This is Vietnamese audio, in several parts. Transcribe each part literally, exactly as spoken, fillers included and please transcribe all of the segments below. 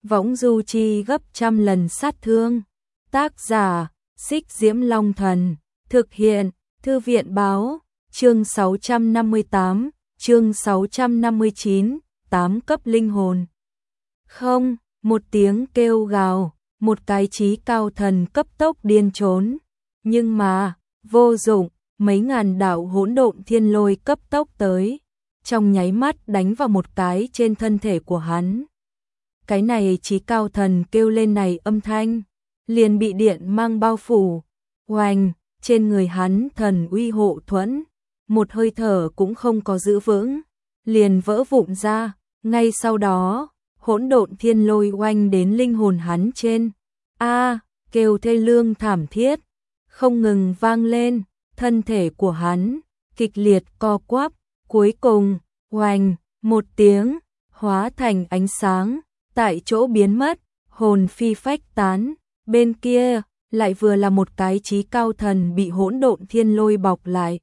võng du chi gấp trăm lần sát thương. Tác giả, Xích Diễm Long Thần, thực hiện, Thư viện báo, chương sáu trăm năm mươi tám, chương sáu trăm năm mươi chín, tám cấp linh hồn. Không, một tiếng kêu gào, một cái chí cao thần cấp tốc điên trốn, nhưng mà, vô dụng, mấy ngàn đạo hỗn độn thiên lôi cấp tốc tới, trong nháy mắt đánh vào một cái trên thân thể của hắn. Cái này chí cao thần kêu lên này âm thanh, liền bị điện mang bao phủ, oanh, trên người hắn thần uy hộ thuẫn, một hơi thở cũng không có giữ vững, liền vỡ vụn ra, ngay sau đó, hỗn độn thiên lôi oanh đến linh hồn hắn trên. A, kêu thê lương thảm thiết, không ngừng vang lên, thân thể của hắn kịch liệt co quắp, cuối cùng, oanh, một tiếng, hóa thành ánh sáng, tại chỗ biến mất, hồn phi phách tán, bên kia lại vừa là một cái chí cao thần bị hỗn độn thiên lôi bọc lại.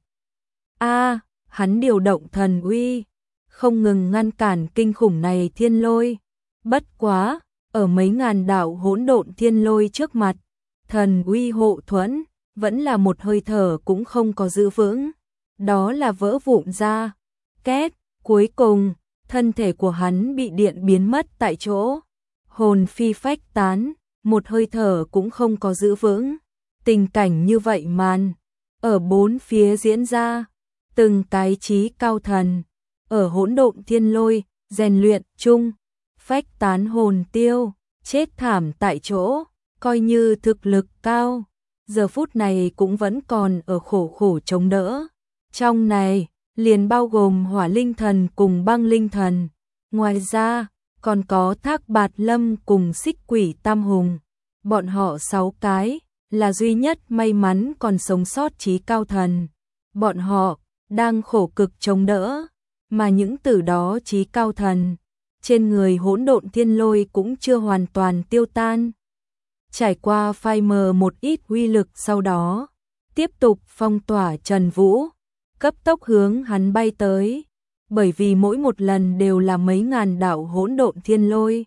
A, hắn điều động thần uy, không ngừng ngăn cản kinh khủng này thiên lôi. Bất quá, ở mấy ngàn đạo hỗn độn thiên lôi trước mặt, thần uy hộ thuẫn, vẫn là một hơi thở cũng không có giữ vững. Đó là vỡ vụn ra. Két, cuối cùng, thân thể của hắn bị điện biến mất tại chỗ. Hồn phi phách tán, một hơi thở cũng không có giữ vững. Tình cảnh như vậy màn, ở bốn phía diễn ra, từng cái chí cao thần, ở hỗn độn thiên lôi, rèn luyện chung, phách tán hồn tiêu, chết thảm tại chỗ, coi như thực lực cao, giờ phút này cũng vẫn còn ở khổ khổ chống đỡ. Trong này, liền bao gồm hỏa linh thần cùng băng linh thần, ngoài ra, còn có Thác Bạt Lâm cùng Xích Quỷ Tam Hùng. Bọn họ sáu cái, là duy nhất may mắn còn sống sót chí cao thần. Bọn họ, đang khổ cực chống đỡ, mà những từ đó chí cao thần, trên người hỗn độn thiên lôi cũng chưa hoàn toàn tiêu tan. Trải qua phai mờ một ít uy lực sau đó, tiếp tục phong tỏa Trần Vũ, cấp tốc hướng hắn bay tới, bởi vì mỗi một lần đều là mấy ngàn đạo hỗn độn thiên lôi.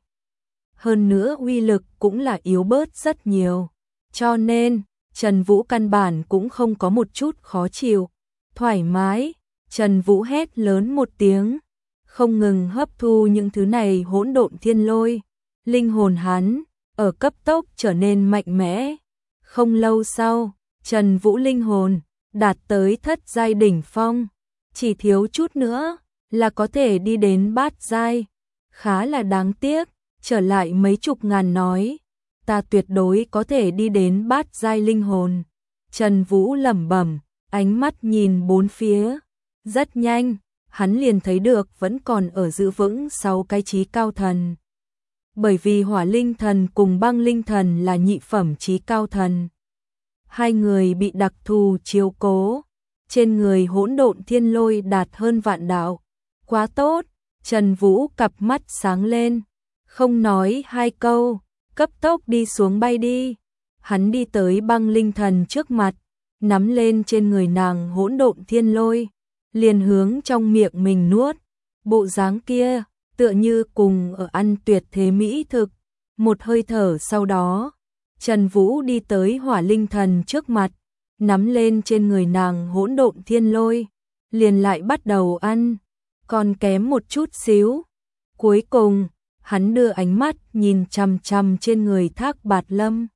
Hơn nữa uy lực cũng là yếu bớt rất nhiều, cho nên Trần Vũ căn bản cũng không có một chút khó chịu, thoải mái. Trần Vũ hét lớn một tiếng, không ngừng hấp thu những thứ này hỗn độn thiên lôi, linh hồn hắn ở cấp tốc trở nên mạnh mẽ. Không lâu sau, Trần Vũ linh hồn đạt tới thất giai đỉnh phong, chỉ thiếu chút nữa là có thể đi đến bát giai. Khá là đáng tiếc, trở lại mấy chục ngàn nói, ta tuyệt đối có thể đi đến bát giai linh hồn. Trần Vũ lẩm bẩm, ánh mắt nhìn bốn phía, rất nhanh, hắn liền thấy được vẫn còn ở giữ vững sáu cái chí cao thần. Bởi vì hỏa linh thần cùng băng linh thần là nhị phẩm chí cao thần. Hai người bị đặc thù chiếu cố, trên người hỗn độn thiên lôi đạt hơn vạn đạo. Quá tốt, Trần Vũ cặp mắt sáng lên, không nói hai câu, cấp tốc đi xuống bay đi. Hắn đi tới băng linh thần trước mặt, nắm lên trên người nàng hỗn độn thiên lôi, liền hướng trong miệng mình nuốt. Bộ dáng kia, tựa như cùng ở ăn tuyệt thế mỹ thực. Một hơi thở sau đó, Trần Vũ đi tới hỏa linh thần trước mặt, nắm lên trên người nàng hỗn độn thiên lôi, liền lại bắt đầu ăn, còn kém một chút xíu. Cuối cùng, hắn đưa ánh mắt nhìn chằm chằm trên người Thác Bạt Lâm.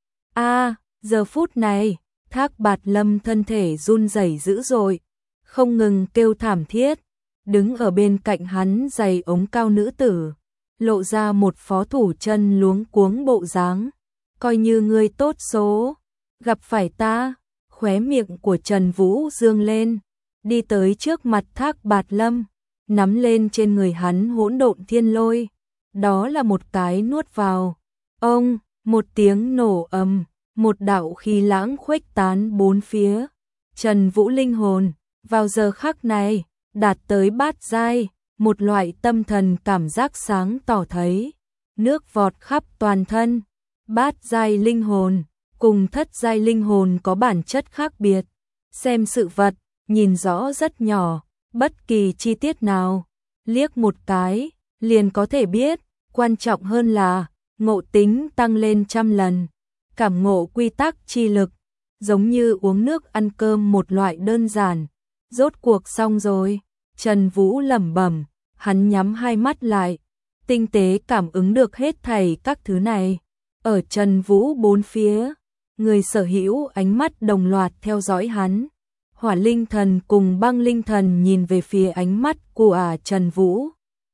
A, giờ phút này, Thác Bạt Lâm thân thể run rẩy dữ dội, không ngừng kêu thảm thiết. Đứng ở bên cạnh hắn giày ống cao nữ tử, lộ ra một phó thủ chân luống cuống bộ dáng. Coi như ngươi tốt số, gặp phải ta. Khóe miệng của Trần Vũ dương lên, đi tới trước mặt Thác Bạt Lâm, nắm lên trên người hắn hỗn độn thiên lôi. Đó là một cái nuốt vào. Ông, một tiếng nổ ầm, một đạo khí lãng khuếch tán bốn phía. Trần Vũ linh hồn, vào giờ khắc này, đạt tới bát giai, một loại tâm thần cảm giác sáng tỏ thấy, nước vọt khắp toàn thân. Bát giai linh hồn, cùng thất giai linh hồn có bản chất khác biệt. Xem sự vật, nhìn rõ rất nhỏ, bất kỳ chi tiết nào, liếc một cái, liền có thể biết. Quan trọng hơn là, ngộ tính tăng lên trăm lần, cảm ngộ quy tắc chi lực, giống như uống nước ăn cơm một loại đơn giản. Rốt cuộc xong rồi, Trần Vũ lẩm bẩm, hắn nhắm hai mắt lại, tinh tế cảm ứng được hết thảy các thứ này. Ở Trần Vũ bốn phía, người sở hữu ánh mắt đồng loạt theo dõi hắn. Hỏa linh thần cùng băng linh thần nhìn về phía ánh mắt của à Trần Vũ.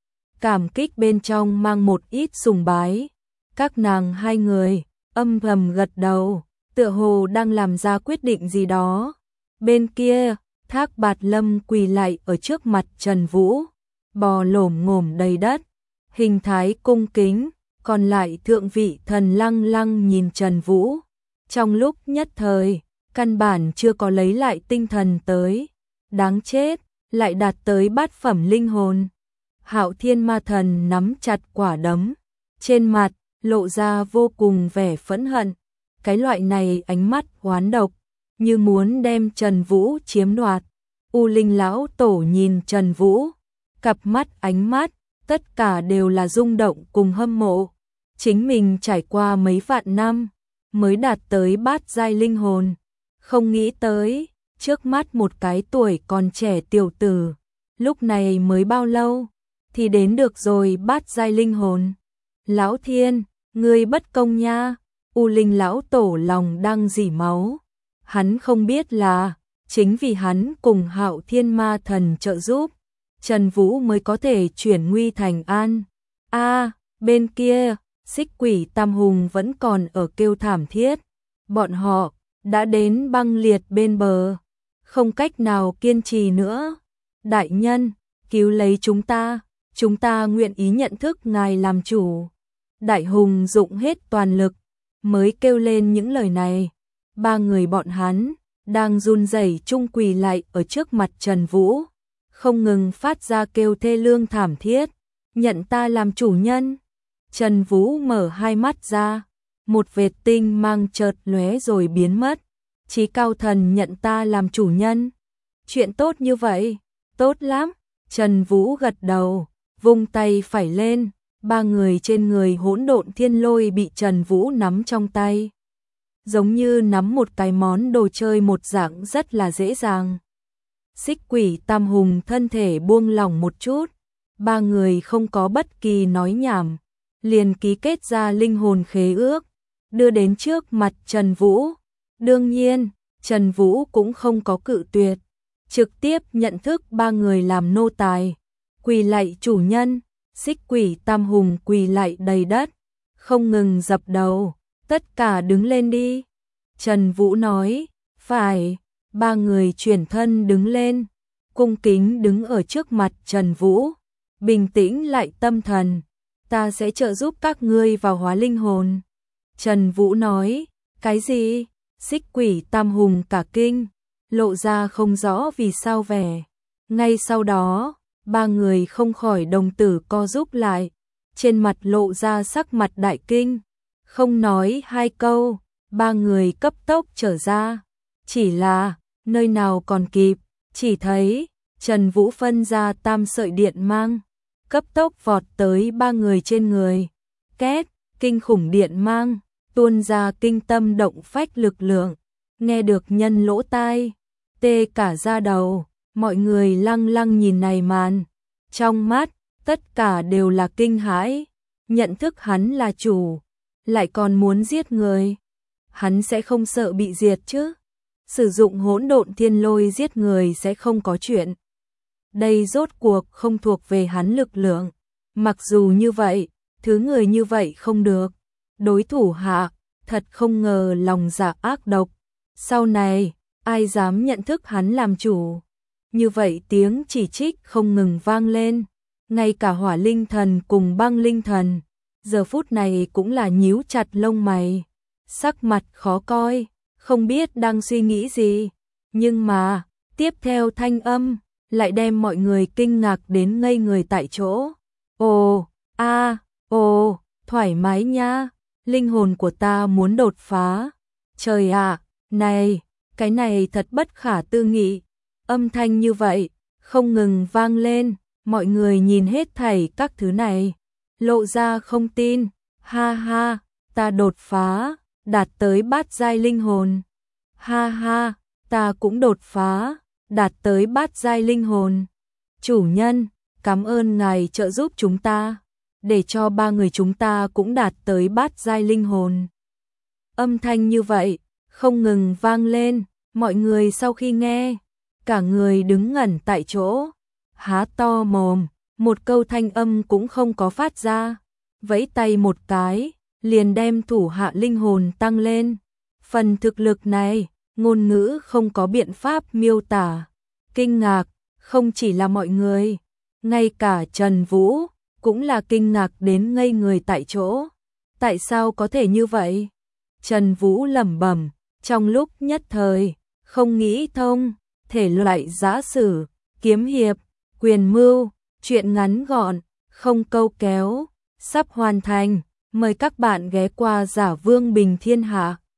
Cảm kích bên trong mang một ít sùng bái. Các nàng hai người âm thầm gật đầu, tựa hồ đang làm ra quyết định gì đó. Bên kia, Thác Bạt Lâm quỳ lại ở trước mặt Trần Vũ, bò lổm ngổm đầy đất, hình thái cung kính, còn lại thượng vị thần lăng lăng nhìn Trần Vũ. Trong lúc nhất thời, căn bản chưa có lấy lại tinh thần tới, đáng chết, lại đạt tới bát phẩm linh hồn. Hạo Thiên Ma Thần nắm chặt quả đấm, trên mặt lộ ra vô cùng vẻ phẫn hận, cái loại này ánh mắt oán độc, như muốn đem Trần Vũ chiếm đoạt. U Linh lão tổ nhìn Trần Vũ, cặp mắt ánh mắt, tất cả đều là rung động cùng hâm mộ. Chính mình trải qua mấy vạn năm, mới đạt tới bát giai linh hồn. Không nghĩ tới, trước mắt một cái tuổi còn trẻ tiểu tử, lúc này mới bao lâu, thì đến được rồi bát giai linh hồn. Lão Thiên, ngươi bất công nha, U Linh lão tổ lòng đang rỉ máu. Hắn không biết là, chính vì hắn cùng Hạo Thiên Ma Thần trợ giúp, Trần Vũ mới có thể chuyển nguy thành an. A, à, bên kia, Xích Quỷ Tam Hùng vẫn còn ở kêu thảm thiết. Bọn họ đã đến băng liệt bên bờ, không cách nào kiên trì nữa. Đại nhân, cứu lấy chúng ta, chúng ta nguyện ý nhận thức ngài làm chủ. Đại Hùng dụng hết toàn lực, mới kêu lên những lời này. Ba người bọn hắn đang run rẩy chung quỳ lại ở trước mặt Trần Vũ, không ngừng phát ra kêu thê lương thảm thiết. Nhận ta làm chủ nhân. Trần Vũ mở hai mắt ra, một vệt tinh mang chợt lóe rồi biến mất. Chí cao thần nhận ta làm chủ nhân. Chuyện tốt như vậy, tốt lắm. Trần Vũ gật đầu, vung tay phải lên, ba người trên người hỗn độn thiên lôi bị Trần Vũ nắm trong tay. Giống như nắm một cái món đồ chơi một dạng rất là dễ dàng. Xích Quỷ Tam Hùng thân thể buông lỏng một chút, ba người không có bất kỳ nói nhảm, liền ký kết ra linh hồn khế ước, đưa đến trước mặt Trần Vũ. Đương nhiên, Trần Vũ cũng không có cự tuyệt, trực tiếp nhận thức ba người làm nô tài. Quỳ lạy chủ nhân. Xích Quỷ Tam Hùng quỳ lạy đầy đất, không ngừng dập đầu. Tất cả đứng lên đi. Trần Vũ nói, phải. Ba người chuyển thân đứng lên, cung kính đứng ở trước mặt Trần Vũ. Bình tĩnh lại tâm thần, ta sẽ trợ giúp các ngươi vào hóa linh hồn. Trần Vũ nói, cái gì? Xích Quỷ Tam Hùng cả kinh, lộ ra không rõ vì sao vẻ. Ngay sau đó, ba người không khỏi đồng tử co rúm lại, trên mặt lộ ra sắc mặt đại kinh. Không nói hai câu, ba người cấp tốc trở ra. Chỉ là, nơi nào còn kịp, chỉ thấy Trần Vũ phân ra tam sợi điện mang, cấp tốc vọt tới ba người trên người. Két, kinh khủng điện mang, tuôn ra kinh tâm động phách lực lượng, nghe được nhân lỗ tai, tê cả da đầu. Mọi người lăng lăng nhìn này màn, trong mắt, tất cả đều là kinh hãi, nhận thức hắn là chủ, lại còn muốn giết người. Hắn sẽ không sợ bị diệt chứ? Sử dụng hỗn độn thiên lôi giết người sẽ không có chuyện. Đây rốt cuộc không thuộc về hắn lực lượng. Mặc dù như vậy, thứ người như vậy không được. Đối thủ hạ, thật không ngờ lòng dạ ác độc. Sau này, ai dám nhận thức hắn làm chủ? Như vậy tiếng chỉ trích không ngừng vang lên. Ngay cả hỏa linh thần cùng băng linh thần, giờ phút này cũng là nhíu chặt lông mày. Sắc mặt khó coi, không biết đang suy nghĩ gì. Nhưng mà, tiếp theo thanh âm, lại đem mọi người kinh ngạc đến ngây người tại chỗ. Ồ, a, ồ, thoải mái nha, linh hồn của ta muốn đột phá. Trời ạ, này, cái này thật bất khả tư nghị. Âm thanh như vậy, không ngừng vang lên, mọi người nhìn hết thảy các thứ này, lộ ra không tin, Ha ha, ta đột phá, đạt tới bát giai linh hồn. Ha ha, ta cũng đột phá, đạt tới bát giai linh hồn. Chủ nhân, cảm ơn ngài trợ giúp chúng ta, để cho ba người chúng ta cũng đạt tới bát giai linh hồn. Âm thanh như vậy, không ngừng vang lên, mọi người sau khi nghe, cả người đứng ngẩn tại chỗ, há to mồm, một câu thanh âm cũng không có phát ra, vẫy tay một cái, liền đem thủ hạ linh hồn tăng lên. Phần thực lực này, ngôn ngữ không có biện pháp miêu tả. Kinh ngạc, không chỉ là mọi người, ngay cả Trần Vũ, cũng là kinh ngạc đến ngây người tại chỗ. Tại sao có thể như vậy? Trần Vũ lẩm bẩm, trong lúc nhất thời, không nghĩ thông, thể loại giã sử, kiếm hiệp, quyền mưu, truyện ngắn gọn, không câu kéo, sắp hoàn thành. Mời các bạn ghé qua Giả Vương Bình Thiên Hạ.